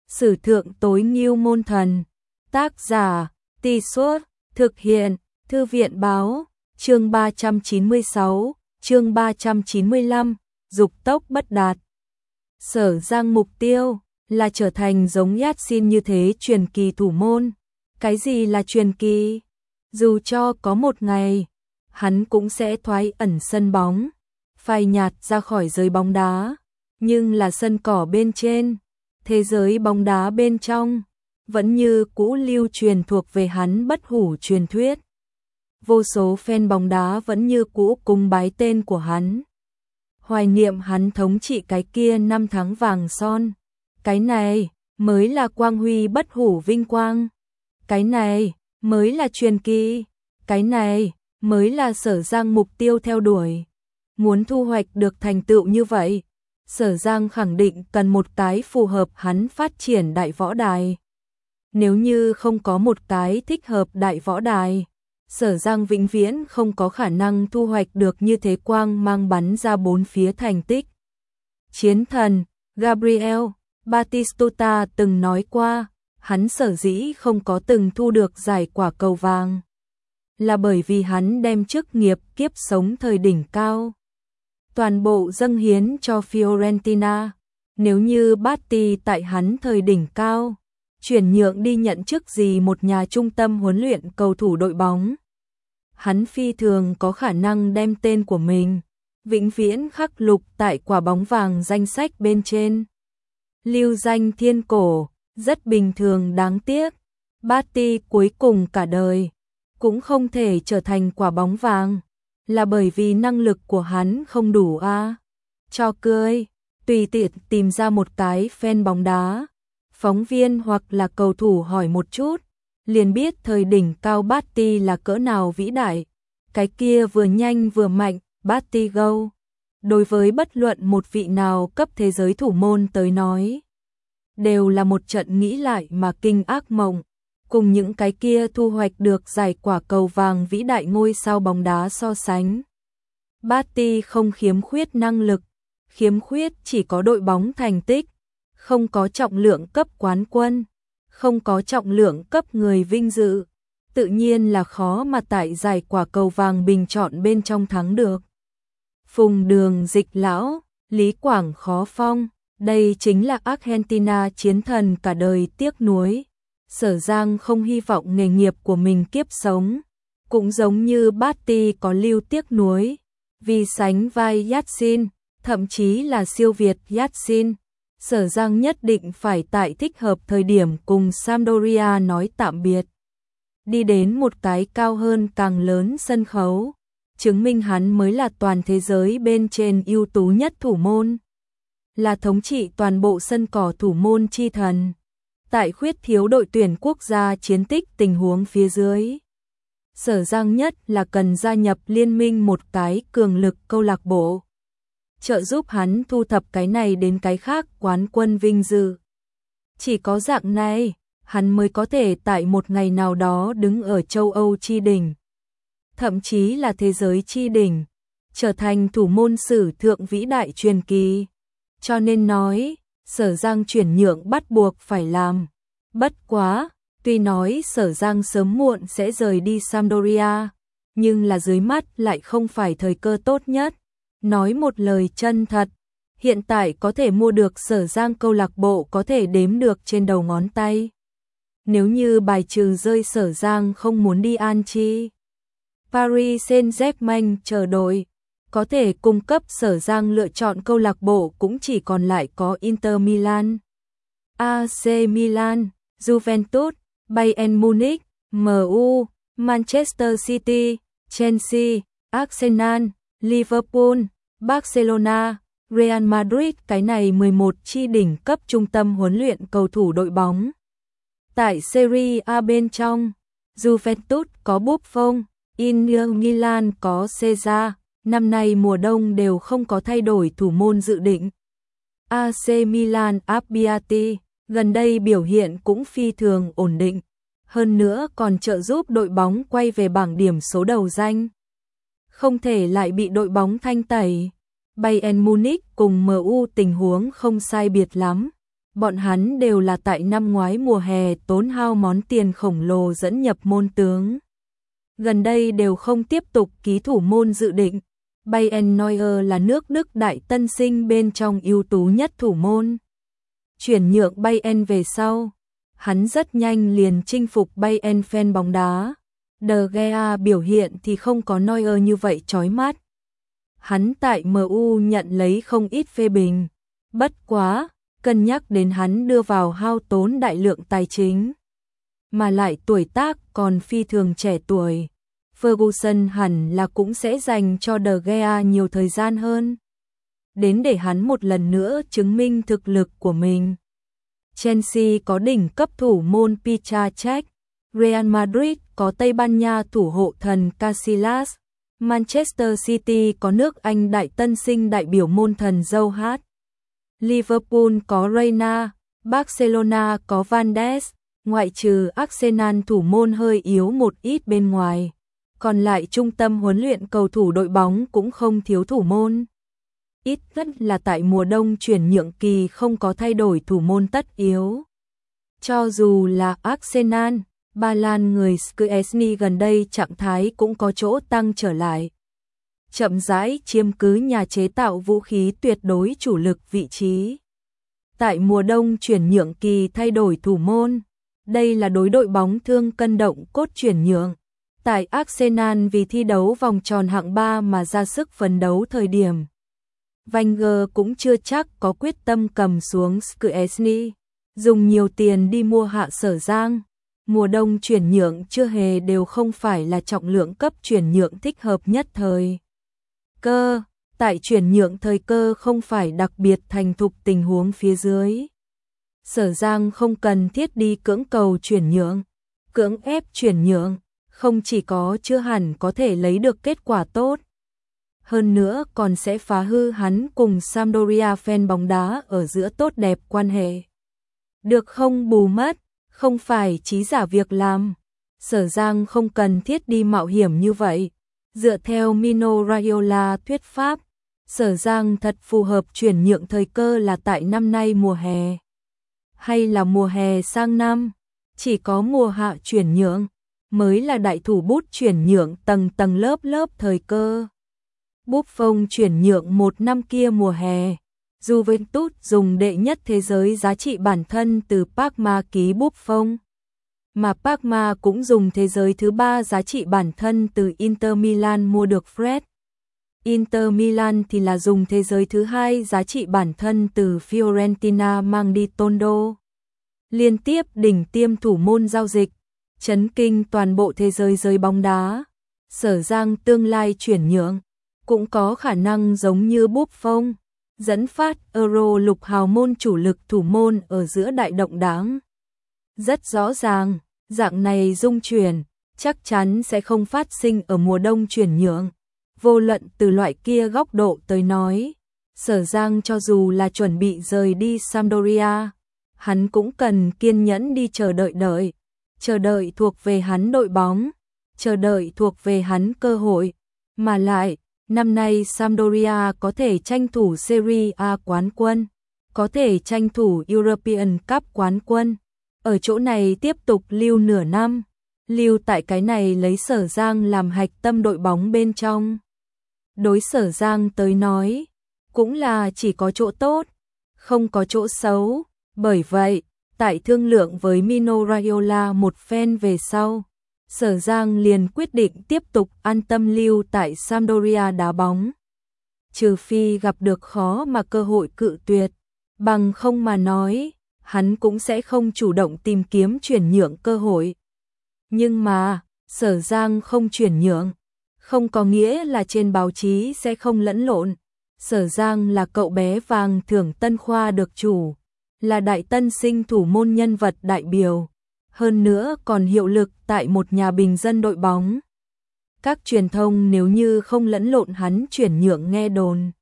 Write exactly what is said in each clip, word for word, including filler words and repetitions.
Sử thượng tối ngưu môn thần. Tác giả, Tì Suốt, thực hiện, Thư viện báo, chương ba trăm chín mươi sáu, chương ba trăm chín mươi lăm, dục tốc bất đạt. Sở Giang mục tiêu là trở thành giống Yatsin như thế truyền kỳ thủ môn. Cái gì là truyền kỳ? Dù cho có một ngày, hắn cũng sẽ thoái ẩn sân bóng, phai nhạt ra khỏi giới bóng đá, nhưng là sân cỏ bên trên, thế giới bóng đá bên trong, vẫn như cũ lưu truyền thuộc về hắn bất hủ truyền thuyết. Vô số fan bóng đá vẫn như cũ cung bái tên của hắn, hoài niệm hắn thống trị cái kia năm tháng vàng son. Cái này mới là quang huy bất hủ vinh quang. Cái này mới là truyền kỳ. Cái này mới là Sở Giang mục tiêu theo đuổi. Muốn thu hoạch được thành tựu như vậy, Sở Giang khẳng định cần một cái phù hợp hắn phát triển đại võ đài. Nếu như không có một cái thích hợp đại võ đài, Sở Giang vĩnh viễn không có khả năng thu hoạch được như thế quang mang bắn ra bốn phía thành tích. Chiến thần Gabriel Batistuta từng nói qua, hắn sở dĩ không có từng thu được giải quả cầu vàng, là bởi vì hắn đem chức nghiệp kiếp sống thời đỉnh cao toàn bộ dâng hiến cho Fiorentina. Nếu như Batti tại hắn thời đỉnh cao chuyển nhượng đi nhận chức gì một nhà trung tâm huấn luyện cầu thủ đội bóng, hắn phi thường có khả năng đem tên của mình vĩnh viễn khắc lục tại quả bóng vàng danh sách bên trên. Lưu danh thiên cổ, rất bình thường đáng tiếc. Batti cuối cùng cả đời cũng không thể trở thành quả bóng vàng, là bởi vì năng lực của hắn không đủ a. À? Cho cười, tùy tiện tìm ra một cái fan bóng đá, phóng viên hoặc là cầu thủ hỏi một chút, liền biết thời đỉnh cao Batti là cỡ nào vĩ đại. Cái kia vừa nhanh vừa mạnh, Batti go. Đối với bất luận một vị nào cấp thế giới thủ môn tới nói, đều là một trận nghĩ lại mà kinh ác mộng. Cùng những cái kia thu hoạch được giải quả cầu vàng vĩ đại ngôi sao bóng đá so sánh, Batti không khiếm khuyết năng lực, khiếm khuyết chỉ có đội bóng thành tích, không có trọng lượng cấp quán quân, không có trọng lượng cấp người vinh dự, tự nhiên là khó mà tại giải quả cầu vàng bình chọn bên trong thắng được. Phùng Đường Dịch lão, Lý Quảng khó phong, đây chính là Argentina chiến thần cả đời tiếc nuối. Sở Giang không hy vọng nghề nghiệp của mình kiếp sống, cũng giống như Batti có lưu tiếc nuối, vì sánh vai Yatsin, thậm chí là siêu việt Yatsin. Sở Giang nhất định phải tại thích hợp thời điểm cùng Sampdoria nói tạm biệt, đi đến một cái cao hơn càng lớn sân khấu, chứng minh hắn mới là toàn thế giới bên trên ưu tú nhất thủ môn, là thống trị toàn bộ sân cỏ thủ môn chi thần. Tại khuyết thiếu đội tuyển quốc gia chiến tích tình huống phía dưới, Sở Giang nhất là cần gia nhập liên minh một cái cường lực câu lạc bộ, trợ giúp hắn thu thập cái này đến cái khác quán quân vinh dự. Chỉ có dạng này, hắn mới có thể tại một ngày nào đó đứng ở châu Âu chi đỉnh, thậm chí là thế giới chi đỉnh, trở thành thủ môn sử thượng vĩ đại truyền kỳ. Cho nên nói, Sở Giang chuyển nhượng bắt buộc phải làm. Bất quá, tuy nói Sở Giang sớm muộn sẽ rời đi Sampdoria, nhưng là dưới mắt lại không phải thời cơ tốt nhất. Nói một lời chân thật, hiện tại có thể mua được Sở Giang câu lạc bộ có thể đếm được trên đầu ngón tay. Nếu như bài trừ rơi Sở Giang không muốn đi Anchi, Paris Saint-Germain chờ đội, có thể cung cấp Sở Giang lựa chọn câu lạc bộ cũng chỉ còn lại có Inter Milan, a xê Milan, Juventus, Bayern Munich, em u, Manchester City, Chelsea, Arsenal, Liverpool, Barcelona, Real Madrid. Cái này mười một chi đỉnh cấp trung tâm huấn luyện cầu thủ đội bóng. Tại Serie A bên trong, Juventus có Buffon, Inter Milan có Caesar. Năm nay mùa đông đều không có thay đổi thủ môn dự định. a xê Milan Abbiati gần đây biểu hiện cũng phi thường ổn định, hơn nữa còn trợ giúp đội bóng quay về bảng điểm số đầu danh. Không thể lại bị đội bóng thanh tẩy. Bayern Munich cùng em u tình huống không sai biệt lắm. bọn hắn đều là tại năm ngoái mùa hè tốn hao món tiền khổng lồ dẫn nhập môn tướng. Gần đây đều không tiếp tục ký thủ môn dự định. Bayern Neuer là nước Đức đại tân sinh bên trong ưu tú nhất thủ môn. Chuyển nhượng Bayern về sau, hắn rất nhanh liền chinh phục Bayern fan bóng đá. De Gea biểu hiện thì không có Neuer như vậy chói mắt. Hắn tại em u nhận lấy không ít phê bình. Bất quá, cân nhắc đến hắn đưa vào hao tốn đại lượng tài chính, mà lại tuổi tác còn phi thường trẻ tuổi. Ferguson hẳn là cũng sẽ dành cho De Gea nhiều thời gian hơn, đến để hắn một lần nữa chứng minh thực lực của mình. Chelsea có đỉnh cấp thủ môn Petr Cech, Real Madrid có Tây Ban Nha thủ hộ thần Casillas, Manchester City có nước Anh đại tân sinh đại biểu môn thần Joe Hart, Liverpool có Reina, Barcelona có Van Ness, ngoại trừ Arsenal thủ môn hơi yếu một ít bên ngoài. Còn lại trung tâm huấn luyện cầu thủ đội bóng cũng không thiếu thủ môn. Ít nhất là tại mùa đông chuyển nhượng kỳ không có thay đổi thủ môn tất yếu. Cho dù là Arsenal, Ba Lan người Szczęsny gần đây trạng thái cũng có chỗ tăng trở lại. Chậm rãi chiếm cứ nhà chế tạo vũ khí tuyệt đối chủ lực vị trí. Tại mùa đông chuyển nhượng kỳ thay đổi thủ môn, đây là đối đội bóng thương cân động cốt chuyển nhượng. Tại Arsenal vì thi đấu vòng tròn hạng ba mà ra sức phấn đấu thời điểm, Wenger cũng chưa chắc có quyết tâm cầm xuống Szczęsny, dùng nhiều tiền đi mua Hạ Sở Giang. Mùa đông chuyển nhượng chưa hề đều không phải là trọng lượng cấp chuyển nhượng thích hợp nhất thời cơ, tại chuyển nhượng thời cơ không phải đặc biệt thành thục tình huống phía dưới. Sở Giang không cần thiết đi cưỡng cầu chuyển nhượng, cưỡng ép chuyển nhượng, không chỉ có chưa hẳn có thể lấy được kết quả tốt, hơn nữa còn sẽ phá hư hắn cùng Sampdoria fan bóng đá ở giữa tốt đẹp quan hệ. Được không bù mất, không phải trí giả việc làm. Sở Giang không cần thiết đi mạo hiểm như vậy. Dựa theo Mino Raiola thuyết pháp, Sở Giang thật phù hợp chuyển nhượng thời cơ là tại năm nay mùa hè. Hay là mùa hè sang năm, chỉ có mùa hạ chuyển nhượng mới là đại thủ bút chuyển nhượng tầng tầng lớp lớp thời cơ. Buffon chuyển nhượng một năm kia mùa hè, Juventus dùng đệ nhất thế giới giá trị bản thân từ Parma ký Buffon, mà Parma cũng dùng thế giới thứ ba giá trị bản thân từ Inter Milan mua được Fred. Inter Milan thì là dùng thế giới thứ hai giá trị bản thân từ Fiorentina mang đi Tondo. Liên tiếp đỉnh tiêm thủ môn giao dịch, chấn kinh toàn bộ thế giới giới bóng đá. Sở Giang tương lai chuyển nhượng cũng có khả năng giống như Buffon, dẫn phát Euro lục hào môn chủ lực thủ môn ở giữa đại động đáng. Rất rõ ràng, dạng này dung chuyển chắc chắn sẽ không phát sinh ở mùa đông chuyển nhượng. Vô luận từ loại kia góc độ tới nói, Sở Giang cho dù là chuẩn bị rời đi Sampdoria, hắn cũng cần kiên nhẫn đi chờ đợi đợi, chờ đợi thuộc về hắn đội bóng, chờ đợi thuộc về hắn cơ hội, mà lại, năm nay Sampdoria có thể tranh thủ Serie A quán quân, có thể tranh thủ European Cup quán quân, ở chỗ này tiếp tục lưu nửa năm, lưu tại cái này lấy Sở Giang làm hạch tâm đội bóng bên trong. Đối Sở Giang tới nói, cũng là chỉ có chỗ tốt, không có chỗ xấu, bởi vậy, tại thương lượng với Mino Raiola một phen về sau, Sở Giang liền quyết định tiếp tục an tâm lưu tại Sampdoria đá bóng. Trừ phi gặp được khó mà cơ hội cự tuyệt, bằng không mà nói, hắn cũng sẽ không chủ động tìm kiếm chuyển nhượng cơ hội. Nhưng mà, Sở Giang không chuyển nhượng, không có nghĩa là trên báo chí sẽ không lẫn lộn. Sở Giang là cậu bé vàng thưởng Tân Khoa được chủ, là đại tân sinh thủ môn nhân vật đại biểu, hơn nữa còn hiệu lực tại một nhà bình dân đội bóng. Các truyền thông nếu như không lẫn lộn hắn chuyển nhượng nghe đồn,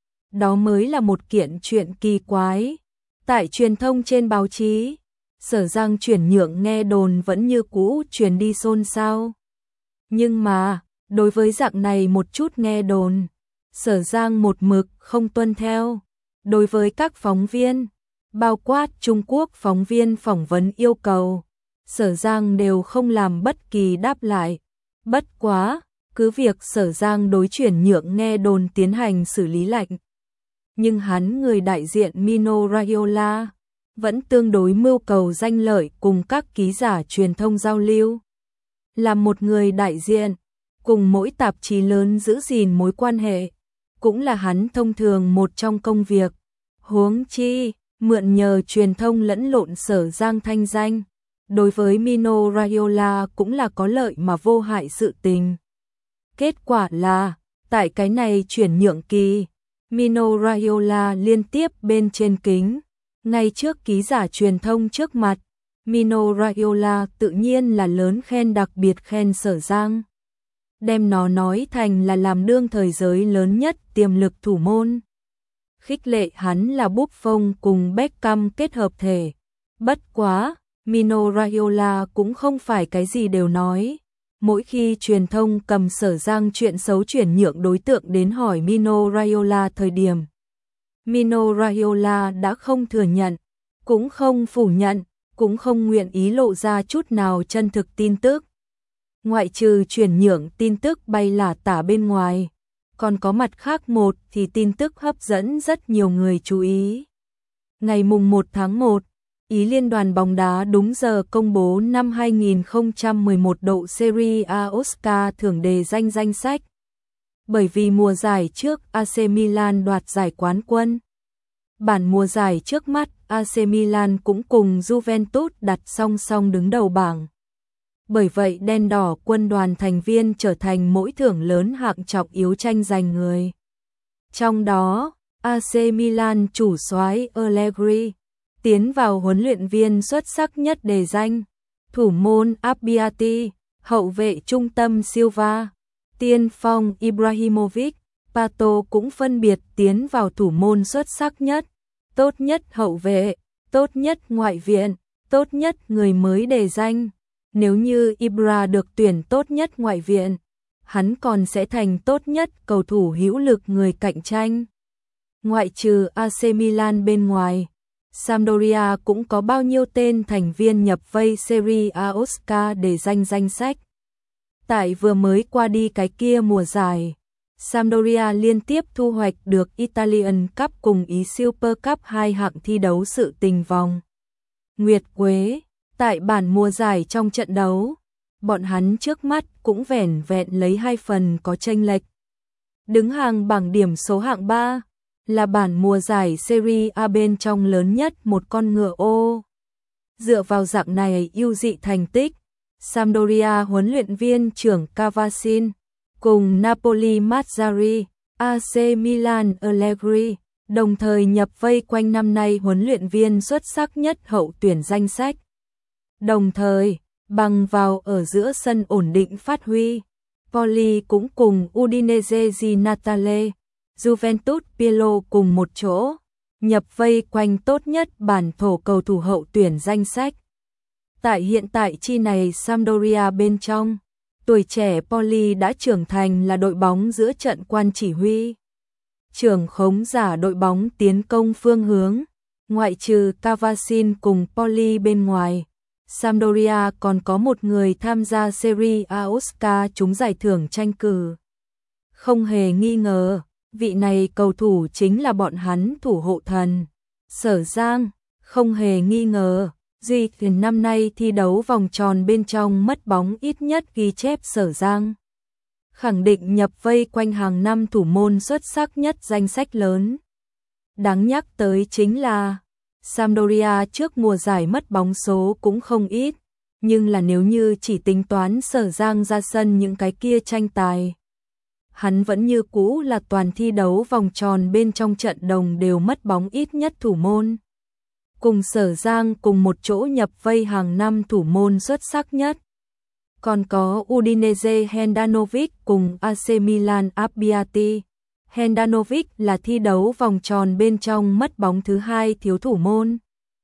đó mới là một kiện chuyện kỳ quái. Tại truyền thông trên báo chí, Sở Giang chuyển nhượng nghe đồn vẫn như cũ truyền đi xôn xao. Nhưng mà, đối với dạng này một chút nghe đồn, Sở Giang một mực không tuân theo. Đối với các phóng viên, bao quát Trung Quốc phóng viên phỏng vấn yêu cầu, Sở Giang đều không làm bất kỳ đáp lại. Bất quá, cứ việc Sở Giang đối chuyển nhượng nghe đồn tiến hành xử lý lạnh. Nhưng hắn người đại diện Mino Raiola vẫn tương đối mưu cầu danh lợi cùng các ký giả truyền thông giao lưu. Là một người đại diện, cùng mỗi tạp chí lớn giữ gìn mối quan hệ, cũng là hắn thông thường một trong công việc. Huống chi, mượn nhờ truyền thông lẫn lộn Sở Giang thanh danh, đối với Mino Raiola cũng là có lợi mà vô hại sự tình. Kết quả là, tại cái này chuyển nhượng kỳ, Mino Raiola liên tiếp bên trên kính, ngay trước ký giả truyền thông trước mặt, Mino Raiola tự nhiên là lớn khen đặc biệt khen Sở Giang. Đem nó nói thành là làm đương thời giới lớn nhất tiềm lực thủ môn. Khích lệ hắn là Buffon cùng Beckham kết hợp thể. Bất quá, Mino Raiola cũng không phải cái gì đều nói. Mỗi khi truyền thông cầm Sở Giang chuyện xấu chuyển nhượng đối tượng đến hỏi Mino Raiola thời điểm, Mino Raiola đã không thừa nhận, cũng không phủ nhận, cũng không nguyện ý lộ ra chút nào chân thực tin tức. Ngoại trừ chuyển nhượng tin tức bay lả tả bên ngoài, còn có mặt khác một thì tin tức hấp dẫn rất nhiều người chú ý. Ngày mùng một tháng một, Ý Liên đoàn bóng đá đúng giờ công bố năm hai nghìn không trăm mười một độ Serie A Oscar thưởng đề danh danh sách. Bởi vì mùa giải trước a xê Milan đoạt giải quán quân. Bản mùa giải trước mắt a xê Milan cũng cùng Juventus đặt song song đứng đầu bảng. Bởi vậy đen đỏ quân đoàn thành viên trở thành mỗi thưởng lớn hạng trọng yếu tranh giành người. Trong đó, a xê Milan chủ soái Allegri tiến vào huấn luyện viên xuất sắc nhất đề danh, thủ môn Abbiati, hậu vệ trung tâm Silva, tiên phong Ibrahimovic, Pato cũng phân biệt tiến vào thủ môn xuất sắc nhất, tốt nhất hậu vệ, tốt nhất ngoại viện, tốt nhất người mới đề danh. Nếu như Ibra được tuyển tốt nhất ngoại viện, hắn còn sẽ thành tốt nhất cầu thủ hữu lực người cạnh tranh. Ngoại trừ a xê Milan bên ngoài, Sampdoria cũng có bao nhiêu tên thành viên nhập vây Serie A Oscar để danh danh sách. Tại vừa mới qua đi cái kia mùa giải, Sampdoria liên tiếp thu hoạch được Italian Cup cùng Ý Super Cup hai hạng thi đấu sự tình vòng nguyệt quế. Tại bản mùa giải trong trận đấu, bọn hắn trước mắt cũng vẻn vẹn lấy hai phần có chênh lệch. Đứng hàng bảng điểm số hạng ba, là bản mùa giải Serie A bên trong lớn nhất một con ngựa ô. Dựa vào dạng này ưu dị thành tích, Sampdoria huấn luyện viên trưởng Cavasin cùng Napoli Mazzarri, a xê Milan Allegri đồng thời nhập vây quanh năm nay huấn luyện viên xuất sắc nhất hậu tuyển danh sách. Đồng thời, bằng vào ở giữa sân ổn định phát huy, Poli cũng cùng Udinese Di Natale, Juventus Pirlo cùng một chỗ, nhập vây quanh tốt nhất bản thổ cầu thủ hậu tuyển danh sách. Tại hiện tại chi này Sampdoria bên trong, tuổi trẻ Poli đã trưởng thành là đội bóng giữa trận quan chỉ huy. Trưởng khống giả đội bóng tiến công phương hướng, ngoại trừ Cavasin cùng Poli bên ngoài. Sampdoria còn có một người tham gia Serie A Oscar trúng giải thưởng tranh cử. Không hề nghi ngờ, vị này cầu thủ chính là bọn hắn thủ hộ thần. Sở Giang, không hề nghi ngờ, duy thuyền năm nay thi đấu vòng tròn bên trong mất bóng ít nhất ghi chép Sở Giang. Khẳng định nhập vây quanh hàng năm thủ môn xuất sắc nhất danh sách lớn. Đáng nhắc tới chính là Sampdoria trước mùa giải mất bóng số cũng không ít, nhưng là nếu như chỉ tính toán Sở Giang ra sân những cái kia tranh tài, hắn vẫn như cũ là toàn thi đấu vòng tròn bên trong trận đồng đều mất bóng ít nhất thủ môn. Cùng Sở Giang cùng một chỗ nhập vây hàng năm thủ môn xuất sắc nhất. Còn có Udinese Handanovic cùng a xê Milan Abbiati. Handanovic là thi đấu vòng tròn bên trong mất bóng thứ hai thiếu thủ môn.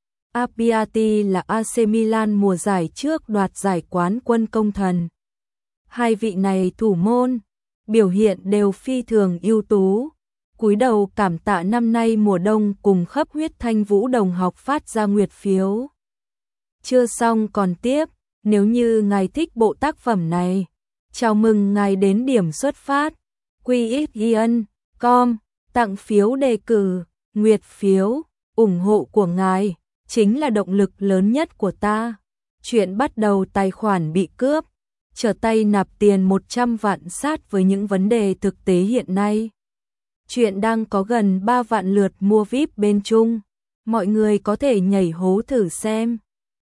Abbiati là a xê Milan mùa giải trước đoạt giải quán quân công thần. Hai vị này thủ môn, biểu hiện đều phi thường ưu tú, Cúi đầu cảm tạ năm nay mùa đông cùng khắp huyết thanh vũ đồng học phát ra nguyệt phiếu. Chưa xong còn tiếp, nếu như ngài thích bộ tác phẩm này, chào mừng ngài đến điểm xuất phát quy ích ion chấm com tặng phiếu đề cử, nguyệt phiếu, ủng hộ của ngài chính là động lực lớn nhất của ta. Chuyện bắt đầu tài khoản bị cướp, trở tay nạp tiền một trăm vạn sát với những vấn đề thực tế hiện nay. Chuyện đang có gần ba vạn lượt mua vi ai pi bên Trung, mọi người có thể nhảy hố thử xem.